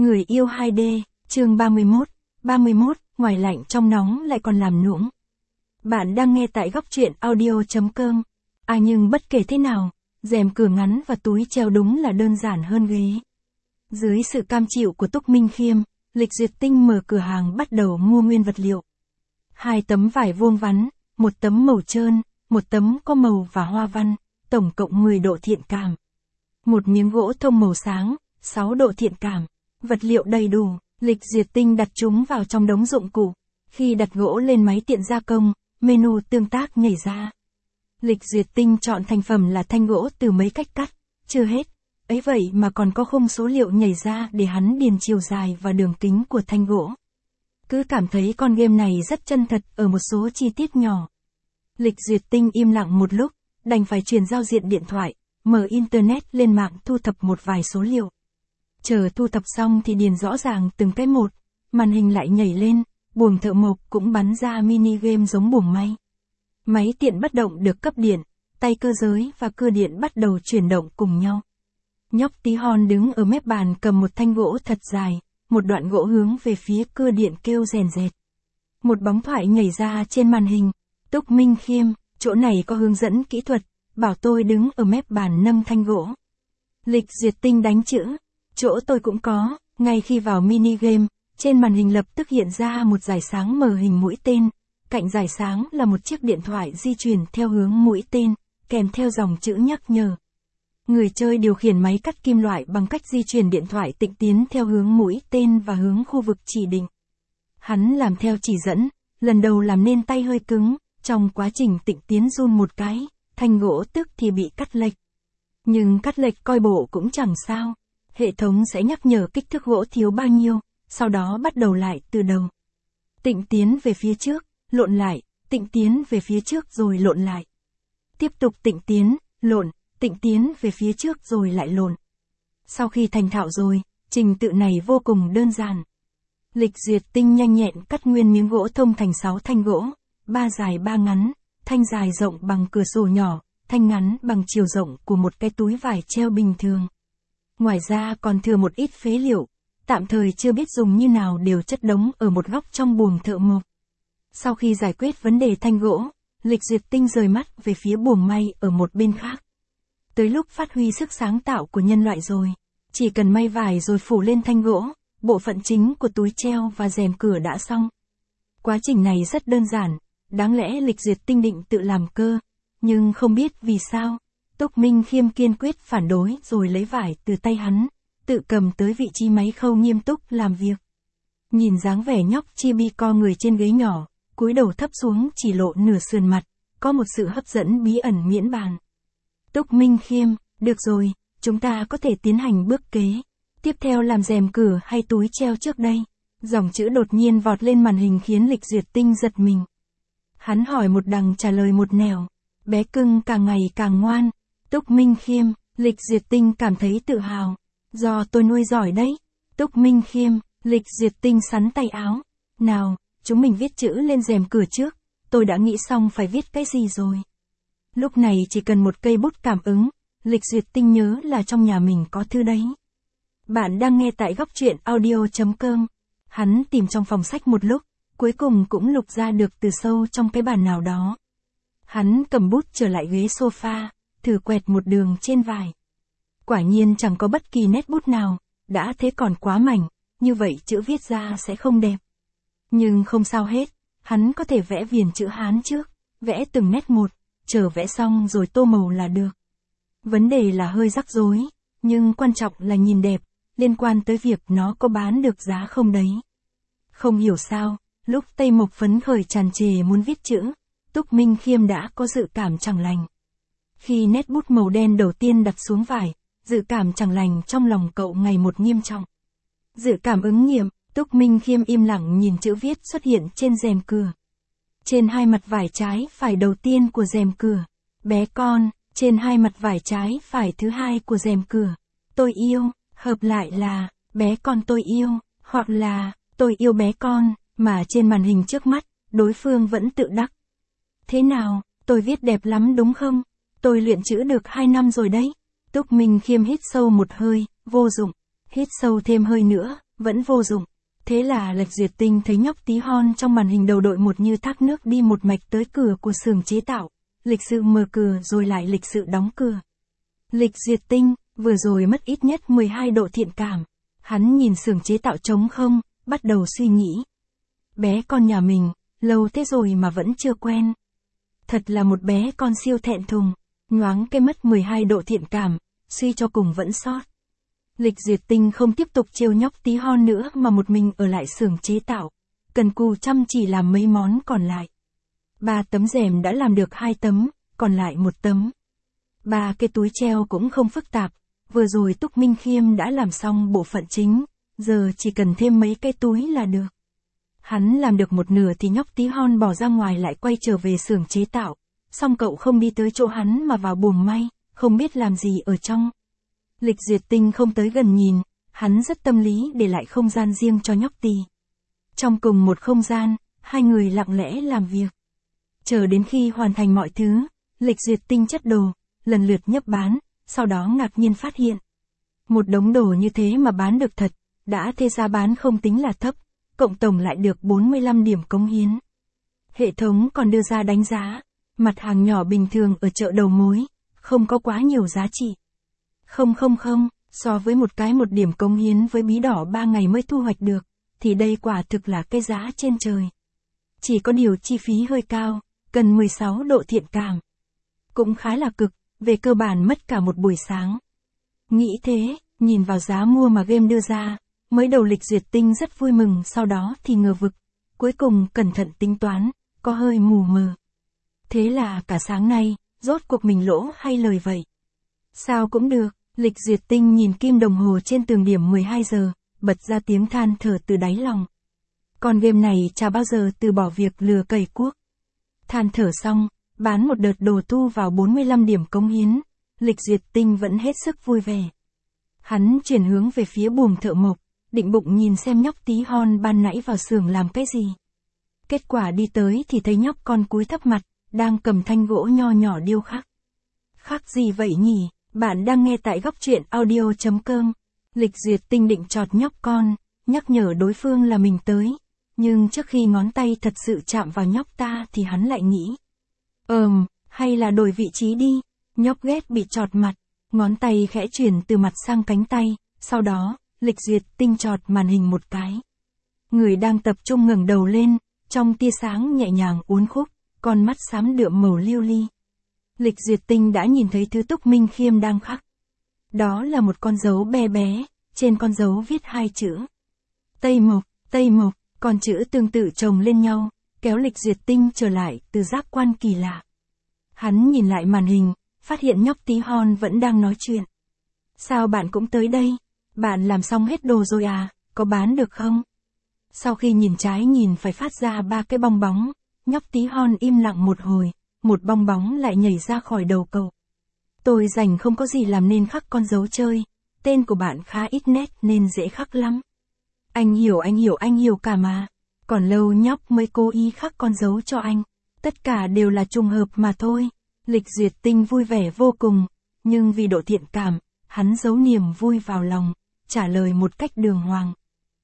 Người yêu 2D, chương 31, ngoài lạnh trong nóng lại còn làm nũng. Bạn đang nghe tại góc truyện audio.com. Nhưng bất kể thế nào, rèm cửa ngắn và túi treo đúng là đơn giản hơn ghế. Dưới sự cam chịu của Túc Minh Khiêm, Lịch Duyệt Tinh mở cửa hàng bắt đầu mua nguyên vật liệu. 2 tấm vải vuông vắn, 1 tấm màu trơn, 1 tấm có màu và hoa văn, tổng cộng 10 độ thiện cảm. 1 miếng gỗ thông màu sáng, 6 độ thiện cảm. Vật liệu đầy đủ, Lịch Duyệt Tinh đặt chúng vào trong đống dụng cụ. Khi đặt gỗ lên máy tiện gia công, menu tương tác nhảy ra. Lịch Duyệt Tinh chọn thành phẩm là thanh gỗ từ mấy cách cắt. Chưa hết, ấy vậy mà còn có khung số liệu nhảy ra để hắn điền chiều dài và đường kính của thanh gỗ. Cứ cảm thấy con game này rất chân thật ở một số chi tiết nhỏ. Lịch Duyệt Tinh im lặng một lúc, đành phải truyền giao diện điện thoại, mở internet lên mạng thu thập một vài số liệu. Chờ thu thập xong thì điền rõ ràng từng cái một, màn hình lại nhảy lên, buồng thợ mộc cũng bắn ra mini game giống buồng may. Máy tiện bất động được cấp điện, tay cơ giới và cưa điện bắt đầu chuyển động cùng nhau. Nhóc tí hon đứng ở mép bàn cầm một thanh gỗ thật dài, một đoạn gỗ hướng về phía cưa điện kêu rèn rẹt. Một bóng thoại nhảy ra trên màn hình. Túc Minh Khiêm, chỗ này có hướng dẫn kỹ thuật, bảo tôi đứng ở mép bàn nâng thanh gỗ. Lịch Duyệt Tinh đánh chữ. Chỗ tôi cũng có, ngay khi vào mini game, trên màn hình lập tức hiện ra một dải sáng mờ hình mũi tên, cạnh dải sáng là một chiếc điện thoại di chuyển theo hướng mũi tên, kèm theo dòng chữ nhắc nhở. Người chơi điều khiển máy cắt kim loại bằng cách di chuyển điện thoại tịnh tiến theo hướng mũi tên và hướng khu vực chỉ định. Hắn làm theo chỉ dẫn, lần đầu làm nên tay hơi cứng, trong quá trình tịnh tiến run một cái, thanh gỗ tức thì bị cắt lệch. Nhưng cắt lệch coi bộ cũng chẳng sao. Hệ thống sẽ nhắc nhở kích thước gỗ thiếu bao nhiêu, sau đó bắt đầu lại từ đầu. Tịnh tiến về phía trước, lộn lại, tịnh tiến về phía trước rồi lộn lại. Tiếp tục tịnh tiến về phía trước rồi lại lộn. Sau khi thành thạo rồi, trình tự này vô cùng đơn giản. Lịch Duyệt Tinh nhanh nhẹn cắt nguyên miếng gỗ thông thành 6 thanh gỗ, 3 dài 3 ngắn, thanh dài rộng bằng cửa sổ nhỏ, thanh ngắn bằng chiều rộng của một cái túi vải treo bình thường. Ngoài ra còn thừa một ít phế liệu, tạm thời chưa biết dùng như nào đều chất đống ở một góc trong buồng thợ mộc. Sau khi giải quyết vấn đề thanh gỗ, Lịch Duyệt Tinh rời mắt về phía buồng may ở một bên khác. Tới lúc phát huy sức sáng tạo của nhân loại rồi, chỉ cần may vải rồi phủ lên thanh gỗ, bộ phận chính của túi treo và rèm cửa đã xong. Quá trình này rất đơn giản, đáng lẽ Lịch Duyệt Tinh định tự làm cơ, nhưng không biết vì sao. Túc Minh Khiêm kiên quyết phản đối rồi lấy vải từ tay hắn, tự cầm tới vị trí máy khâu nghiêm túc làm việc. Nhìn dáng vẻ nhóc chibi co người trên ghế nhỏ, cúi đầu thấp xuống chỉ lộ nửa sườn mặt, có một sự hấp dẫn bí ẩn miễn bàn. Túc Minh Khiêm, được rồi, chúng ta có thể tiến hành bước kế. Tiếp theo làm rèm cửa hay túi treo trước đây? Dòng chữ đột nhiên vọt lên màn hình khiến Lịch Duyệt Tinh giật mình. Hắn hỏi một đằng trả lời một nẻo. Bé cưng càng ngày càng ngoan. Túc Minh Khiêm, Lịch Duyệt Tinh cảm thấy tự hào. Do tôi nuôi giỏi đấy. Túc Minh Khiêm, Lịch Duyệt Tinh sắn tay áo. Nào, chúng mình viết chữ lên rèm cửa trước. Tôi đã nghĩ xong phải viết cái gì rồi. Lúc này chỉ cần một cây bút cảm ứng. Lịch Duyệt Tinh nhớ là trong nhà mình có thư đấy. Bạn đang nghe tại góc truyện audio.com. Hắn tìm trong phòng sách một lúc, cuối cùng cũng lục ra được từ sâu trong cái bàn nào đó. Hắn cầm bút trở lại ghế sofa, thử quẹt một đường trên vải. Quả nhiên chẳng có bất kỳ nét bút nào, đã thế còn quá mảnh, như vậy chữ viết ra sẽ không đẹp. Nhưng không sao hết, hắn có thể vẽ viền chữ Hán trước, vẽ từng nét một, chờ vẽ xong rồi tô màu là được. Vấn đề là hơi rắc rối, nhưng quan trọng là nhìn đẹp, liên quan tới việc nó có bán được giá không đấy. Không hiểu sao, lúc Tây Mộc phấn khởi tràn trề muốn viết chữ, Túc Minh Khiêm đã có dự cảm chẳng lành. Khi nét bút màu đen đầu tiên đặt xuống vải, dự cảm chẳng lành trong lòng cậu ngày một nghiêm trọng. Dự cảm ứng nghiệm, Túc Minh Khiêm im lặng nhìn chữ viết xuất hiện trên rèm cửa. Trên 2 mặt vải trái phải đầu tiên của rèm cửa, bé con, trên 2 mặt vải trái phải thứ 2 của rèm cửa, tôi yêu, hợp lại là, bé con tôi yêu, hoặc là, tôi yêu bé con, mà trên màn hình trước mắt, đối phương vẫn tự đắc. Thế nào, tôi viết đẹp lắm đúng không? Tôi luyện chữ được 2 năm rồi đấy. Túc Minh Khiêm hít sâu một hơi, vô dụng. Hít sâu thêm hơi nữa, vẫn vô dụng. Thế là Lệch Duyệt Tinh thấy nhóc tí hon trong màn hình đầu đội một như thác nước đi một mạch tới cửa của xưởng chế tạo. Lịch sự mở cửa rồi lại lịch sự đóng cửa. Lệch Duyệt Tinh, vừa rồi mất ít nhất 12 độ thiện cảm. Hắn nhìn xưởng chế tạo trống không, bắt đầu suy nghĩ. Bé con nhà mình, lâu thế rồi mà vẫn chưa quen. Thật là một bé con siêu thẹn thùng, nhoáng cái mất 12 độ thiện cảm, suy cho cùng vẫn sót. Lệch Duyệt Tinh không tiếp tục trêu nhóc tí hon nữa mà một mình ở lại xưởng chế tạo, cần cù chăm chỉ làm mấy món còn lại. 3 tấm rèm đã làm được 2 tấm, còn lại 1 tấm. 3 cái túi treo cũng không phức tạp, vừa rồi Túc Minh Khiêm đã làm xong bộ phận chính, giờ chỉ cần thêm mấy cái túi là được. Hắn làm được một nửa thì nhóc tí hon bỏ ra ngoài lại quay trở về xưởng chế tạo, xong cậu không đi tới chỗ hắn mà vào buồng may, không biết làm gì ở trong. Lệch Duyệt Tinh không tới gần nhìn, hắn rất tâm lý để lại không gian riêng cho nhóc tí. Trong cùng một không gian, hai người lặng lẽ làm việc. Chờ đến khi hoàn thành mọi thứ, Lệch Duyệt Tinh chất đồ, lần lượt nhấp bán, sau đó ngạc nhiên phát hiện. Một đống đồ như thế mà bán được thật, đã thế giá bán không tính là thấp, cộng tổng lại được 45 điểm cống hiến. Hệ thống còn đưa ra đánh giá, mặt hàng nhỏ bình thường ở chợ đầu mối, không có quá nhiều giá trị. Không, so với một điểm cống hiến với bí đỏ 3 ngày mới thu hoạch được, thì đây quả thực là cái giá trên trời. Chỉ có điều chi phí hơi cao, cần 16 độ thiện cảm. Cũng khá là cực, về cơ bản mất cả một buổi sáng. Nghĩ thế, nhìn vào giá mua mà game đưa ra, mới đầu Lệch Duyệt Tinh rất vui mừng, sau đó thì ngờ vực, cuối cùng cẩn thận tính toán, có hơi mù mờ. Thế là cả sáng nay, rốt cuộc mình lỗ hay lời vậy? Sao cũng được, Lệch Duyệt Tinh nhìn kim đồng hồ trên tường điểm 12 giờ, bật ra tiếng than thở từ đáy lòng. Con game này chả bao giờ từ bỏ việc lừa cầy cuốc. Than thở xong, bán một đợt đồ thu vào 45 điểm cống hiến, Lệch Duyệt Tinh vẫn hết sức vui vẻ. Hắn chuyển hướng về phía buồng thợ mộc, định bụng nhìn xem nhóc tí hon ban nãy vào xưởng làm cái gì. Kết quả đi tới thì thấy nhóc con cúi thấp mặt, đang cầm thanh gỗ nho nhỏ điêu khắc. Khắc gì vậy nhỉ? Bạn đang nghe tại góc truyện audio.com. Lệch Duyệt Tinh định chọt nhóc con, nhắc nhở đối phương là mình tới. Nhưng trước khi ngón tay thật sự chạm vào nhóc ta thì hắn lại nghĩ. Hay là đổi vị trí đi. Nhóc ghét bị chọt mặt, ngón tay khẽ chuyển từ mặt sang cánh tay, sau đó, Lệch Duyệt Tinh chọt màn hình một cái. Người đang tập trung ngẩng đầu lên, trong tia sáng nhẹ nhàng uốn khúc, con mắt xám đượm màu lưu ly. Lệch Duyệt Tinh đã nhìn thấy thứ Túc Minh Khiêm đang khắc. Đó là một con dấu bé bé, trên con dấu viết 2 chữ. Tây Mộc, con chữ tương tự chồng lên nhau, kéo Lệch Duyệt Tinh trở lại từ giác quan kỳ lạ. Hắn nhìn lại màn hình, phát hiện nhóc tí hon vẫn đang nói chuyện. Sao bạn cũng tới đây? Bạn làm xong hết đồ rồi à, có bán được không? Sau khi nhìn trái nhìn phải phát ra 3 cái bong bóng, nhóc tí hon im lặng một hồi, một bong bóng lại nhảy ra khỏi đầu cậu. Tôi rảnh không có gì làm nên khắc con dấu chơi, tên của bạn khá ít nét nên dễ khắc lắm. Anh hiểu cả mà, còn lâu nhóc mới cố ý khắc con dấu cho anh, tất cả đều là trùng hợp mà thôi. Lệch Duyệt Tinh vui vẻ vô cùng, nhưng vì độ thiện cảm, hắn giấu niềm vui vào lòng, trả lời một cách đường hoàng.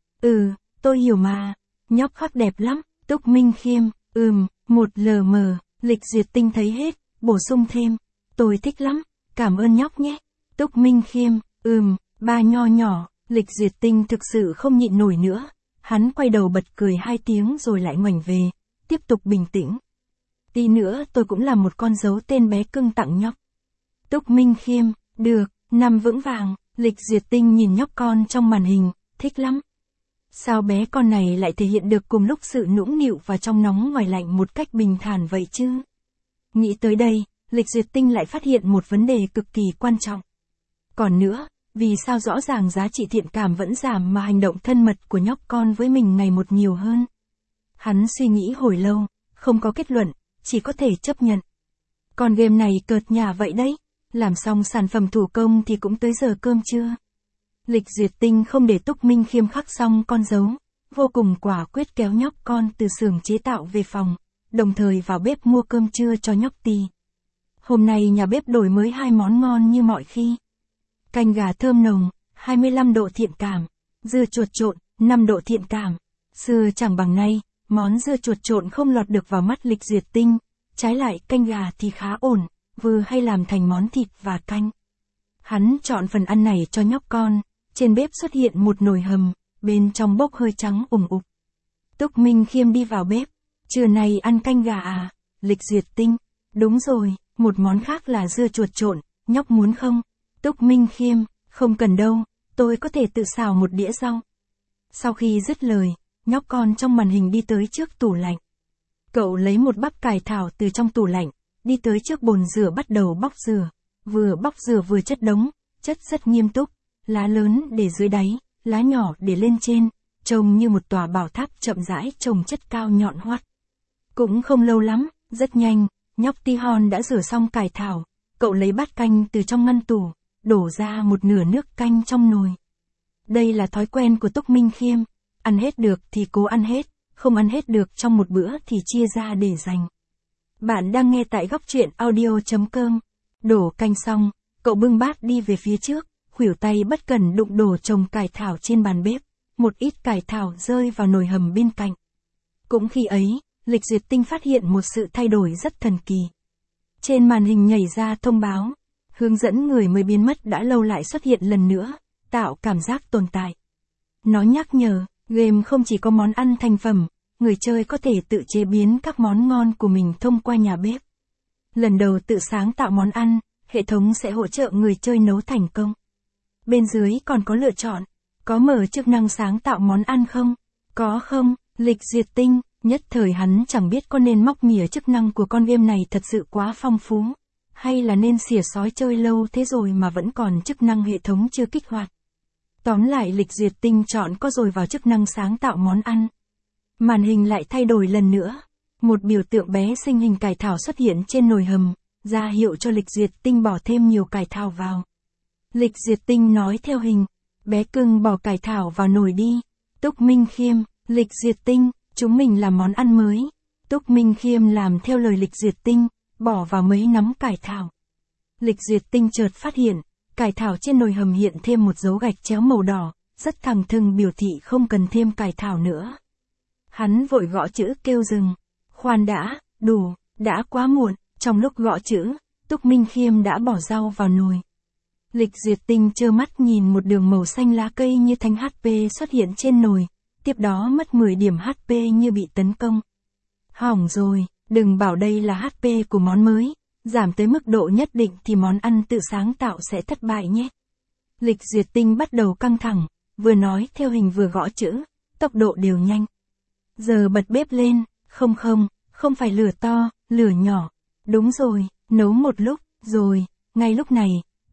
Tôi hiểu mà, nhóc khắc đẹp lắm, Túc Minh Khiêm, một LM, Lệch Duyệt Tinh thấy hết, bổ sung thêm, tôi thích lắm, cảm ơn nhóc nhé. Túc Minh Khiêm, ba nho nhỏ, Lệch Duyệt Tinh thực sự không nhịn nổi nữa, hắn quay đầu bật cười 2 tiếng rồi lại ngoảnh về, tiếp tục bình tĩnh. Tí nữa tôi cũng làm một con dấu tên bé cưng tặng nhóc. Túc Minh Khiêm, được, nằm vững vàng, Lệch Duyệt Tinh nhìn nhóc con trong màn hình, thích lắm. Sao bé con này lại thể hiện được cùng lúc sự nũng nịu và trong nóng ngoài lạnh một cách bình thản vậy chứ? Nghĩ tới đây, Lệch Duyệt Tinh lại phát hiện một vấn đề cực kỳ quan trọng. Còn nữa, vì sao rõ ràng giá trị thiện cảm vẫn giảm mà hành động thân mật của nhóc con với mình ngày một nhiều hơn? Hắn suy nghĩ hồi lâu, không có kết luận, chỉ có thể chấp nhận. Con game này cợt nhả vậy đấy, làm xong sản phẩm thủ công thì cũng tới giờ cơm trưa. Lệch Duyệt Tinh không để Túc Minh Khiêm khắc xong con dấu, vô cùng quả quyết kéo nhóc con từ xưởng chế tạo về phòng, đồng thời vào bếp mua cơm trưa cho nhóc tí. Hôm nay nhà bếp đổi mới 2 món ngon như mọi khi. Canh gà thơm nồng, 25 độ thiện cảm, dưa chuột trộn, 5 độ thiện cảm. Xưa chẳng bằng nay, món dưa chuột trộn không lọt được vào mắt Lịch Duyệt Tinh, trái lại canh gà thì khá ổn, vừa hay làm thành món thịt và canh. Hắn chọn phần ăn này cho nhóc con, trên bếp xuất hiện một nồi hầm, bên trong bốc hơi trắng ủng ục. Túc Minh Khiêm đi vào bếp, trưa nay ăn canh gà à, Lịch Duyệt Tinh, đúng rồi, một món khác là dưa chuột trộn, nhóc muốn không? Túc Minh Khiêm, không cần đâu, tôi có thể tự xào một đĩa rau. Sau khi dứt lời, nhóc con trong màn hình đi tới trước tủ lạnh. Cậu lấy một bắp cải thảo từ trong tủ lạnh, đi tới trước bồn rửa bắt đầu bóc rửa. Vừa bóc rửa vừa chất đống, chất rất nghiêm túc, lá lớn để dưới đáy, lá nhỏ để lên trên, trông như một tòa bảo tháp chậm rãi trồng chất cao nhọn hoắt. Cũng không lâu lắm, rất nhanh, nhóc tí hon đã rửa xong cải thảo, cậu lấy bát canh từ trong ngăn tủ, đổ ra một nửa nước canh trong nồi. Đây là thói quen của Túc Minh Khiêm, ăn hết được thì cố ăn hết, không ăn hết được trong một bữa thì chia ra để dành. Bạn đang nghe tại góc truyện audio.com. Đổ canh xong, cậu bưng bát đi về phía trước, khuỷu tay bất cẩn đụng đổ chồng cải thảo trên bàn bếp, một ít cải thảo rơi vào nồi hầm bên cạnh. Cũng khi ấy, Lịch Duyệt Tinh phát hiện một sự thay đổi rất thần kỳ. Trên màn hình nhảy ra thông báo, hướng dẫn người mới biến mất đã lâu lại xuất hiện lần nữa, tạo cảm giác tồn tại. Nó nhắc nhở, game không chỉ có món ăn thành phẩm, người chơi có thể tự chế biến các món ngon của mình thông qua nhà bếp. Lần đầu tự sáng tạo món ăn, hệ thống sẽ hỗ trợ người chơi nấu thành công. Bên dưới còn có lựa chọn, có mở chức năng sáng tạo món ăn không? Có không? Lịch Duyệt Tinh, nhất thời hắn chẳng biết có nên móc mỉa chức năng của con game này thật sự quá phong phú, hay là nên xỉa xói chơi lâu thế rồi mà vẫn còn chức năng hệ thống chưa kích hoạt. Tóm lại Lịch Duyệt Tinh chọn có rồi vào chức năng sáng tạo món ăn. Màn hình lại thay đổi lần nữa. Một biểu tượng bé xinh hình cải thảo xuất hiện trên nồi hầm, ra hiệu cho Lịch Duyệt Tinh bỏ thêm nhiều cải thảo vào. Lịch Duyệt Tinh nói theo hình, bé cưng bỏ cải thảo vào nồi đi. Túc Minh Khiêm, Lịch Duyệt Tinh, chúng mình làm món ăn mới. Túc Minh Khiêm làm theo lời Lịch Duyệt Tinh, bỏ vào mấy nắm cải thảo. Lịch Duyệt Tinh chợt phát hiện, cải thảo trên nồi hầm hiện thêm một dấu gạch chéo màu đỏ, rất thẳng thừng biểu thị không cần thêm cải thảo nữa. Hắn vội gõ chữ kêu dừng. Khoan đã, đủ, đã quá muộn, trong lúc gõ chữ, Túc Minh Khiêm đã bỏ rau vào nồi. Lịch Duyệt Tinh trơ mắt nhìn một đường màu xanh lá cây như thanh HP xuất hiện trên nồi, tiếp đó mất 10 điểm HP như bị tấn công. Hỏng rồi, đừng bảo đây là HP của món mới, giảm tới mức độ nhất định thì món ăn tự sáng tạo sẽ thất bại nhé. Lịch Duyệt Tinh bắt đầu căng thẳng, vừa nói theo hình vừa gõ chữ, tốc độ đều nhanh. Giờ bật bếp lên. Không phải lửa to, lửa nhỏ. Đúng rồi, nấu một lúc, rồi, ngay lúc này,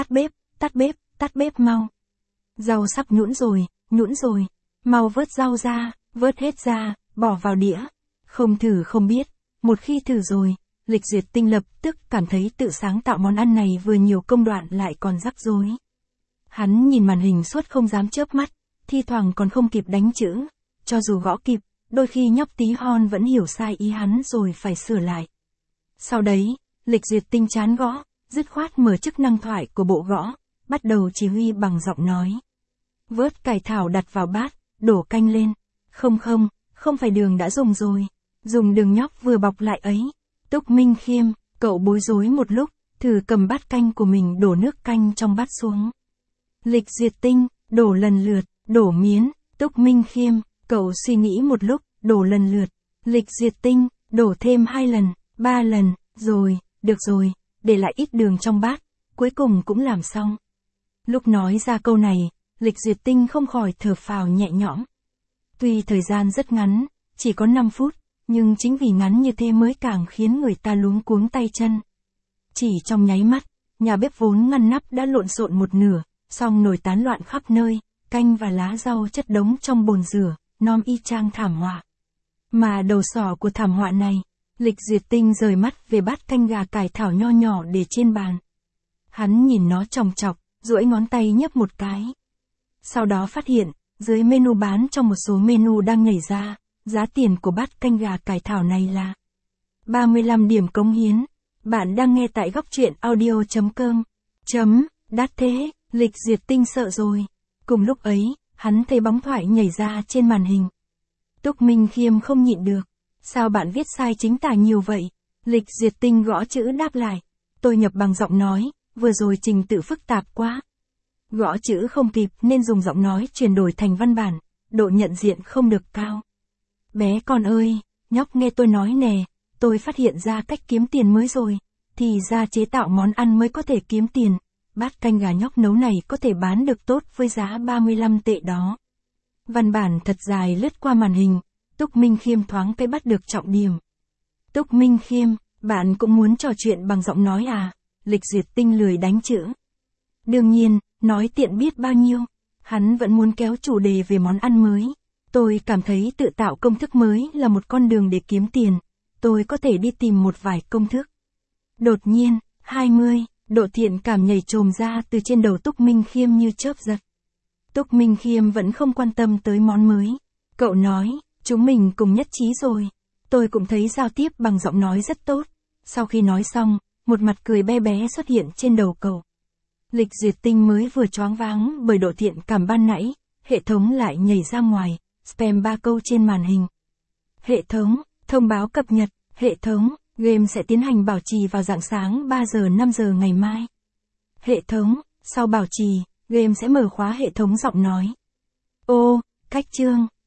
tắt bếp mau. Rau sắp nhũn rồi, mau vớt rau ra, vớt hết ra, bỏ vào đĩa. Không thử không biết, một khi thử rồi, Lịch Duyệt Tinh lập tức cảm thấy tự sáng tạo món ăn này vừa nhiều công đoạn lại còn rắc rối. Hắn nhìn màn hình suốt không dám chớp mắt, thi thoảng còn không kịp đánh chữ, cho dù gõ kịp. Đôi khi nhóc tí hon vẫn hiểu sai ý hắn rồi phải sửa lại. Sau đấy, Lịch Duyệt Tinh chán gõ, dứt khoát mở chức năng thoại của bộ gõ, bắt đầu chỉ huy bằng giọng nói. Vớt cải thảo đặt vào bát, đổ canh lên. Không phải đường đã dùng rồi. Dùng đường nhóc vừa bọc lại ấy. Túc Minh Khiêm, cậu bối rối một lúc, thử cầm bát canh của mình đổ nước canh trong bát xuống. Lịch Duyệt Tinh, đổ lần lượt, đổ miến. Túc Minh Khiêm, cậu suy nghĩ một lúc, đổ lần lượt. Lịch Duyệt Tinh, đổ thêm 2 lần, 3 lần, rồi, được rồi, để lại ít đường trong bát, cuối cùng cũng làm xong. Lúc nói ra câu này, Lịch Duyệt Tinh không khỏi thở phào nhẹ nhõm. Tuy thời gian rất ngắn, chỉ có 5 phút, nhưng chính vì ngắn như thế mới càng khiến người ta luống cuống tay chân. Chỉ trong nháy mắt, nhà bếp vốn ngăn nắp đã lộn xộn một nửa, xong nồi tán loạn khắp nơi, canh và lá rau chất đống trong bồn rửa, nom y chang thảm họa. Mà đầu sỏ của thảm họa này, Lịch Duyệt Tinh rời mắt về bát canh gà cải thảo nho nhỏ để trên bàn. Hắn nhìn nó chòng chọc, duỗi ngón tay nhấp một cái. Sau đó phát hiện, dưới menu bán trong một số menu đang nhảy ra, giá tiền của bát canh gà cải thảo này là 35 điểm cống hiến. Bạn đang nghe tại góc truyện audio.com. Đắt thế, Lịch Duyệt Tinh sợ rồi. Cùng lúc ấy, hắn thấy bóng thoại nhảy ra trên màn hình. Túc Minh Khiêm không nhịn được. Sao bạn viết sai chính tả nhiều vậy? Lịch Duyệt Tinh gõ chữ đáp lại. Tôi nhập bằng giọng nói, vừa rồi trình tự phức tạp quá. Gõ chữ không kịp nên dùng giọng nói chuyển đổi thành văn bản, độ nhận diện không được cao. Bé con ơi, nhóc nghe tôi nói nè, tôi phát hiện ra cách kiếm tiền mới rồi. Thì ra chế tạo món ăn mới có thể kiếm tiền. Bát canh gà nhóc nấu này có thể bán được tốt với giá 35 tệ đó. Văn bản thật dài lướt qua màn hình, Túc Minh Khiêm thoáng cái bắt được trọng điểm. Túc Minh Khiêm, bạn cũng muốn trò chuyện bằng giọng nói à? Lịch Duyệt Tinh lười đánh chữ. Đương nhiên, nói tiện biết bao nhiêu. Hắn vẫn muốn kéo chủ đề về món ăn mới. Tôi cảm thấy tự tạo công thức mới là một con đường để kiếm tiền. Tôi có thể đi tìm một vài công thức. Đột nhiên, 20, độ thiện cảm nhảy trồm ra từ trên đầu Túc Minh Khiêm như chớp giật. Túc Minh Khiêm vẫn không quan tâm tới món mới. Cậu nói, chúng mình cùng nhất trí rồi. Tôi cũng thấy giao tiếp bằng giọng nói rất tốt. Sau khi nói xong, một mặt cười bé bé xuất hiện trên đầu cậu. Lịch Duyệt Tinh mới vừa choáng váng bởi độ thiện cảm ban nãy, hệ thống lại nhảy ra ngoài, spam 3 câu trên màn hình. Hệ thống, thông báo cập nhật, hệ thống, game sẽ tiến hành bảo trì vào rạng sáng 3 giờ 5 giờ ngày mai. Hệ thống, sau bảo trì, game sẽ mở khóa hệ thống giọng nói. Ô, cách chương.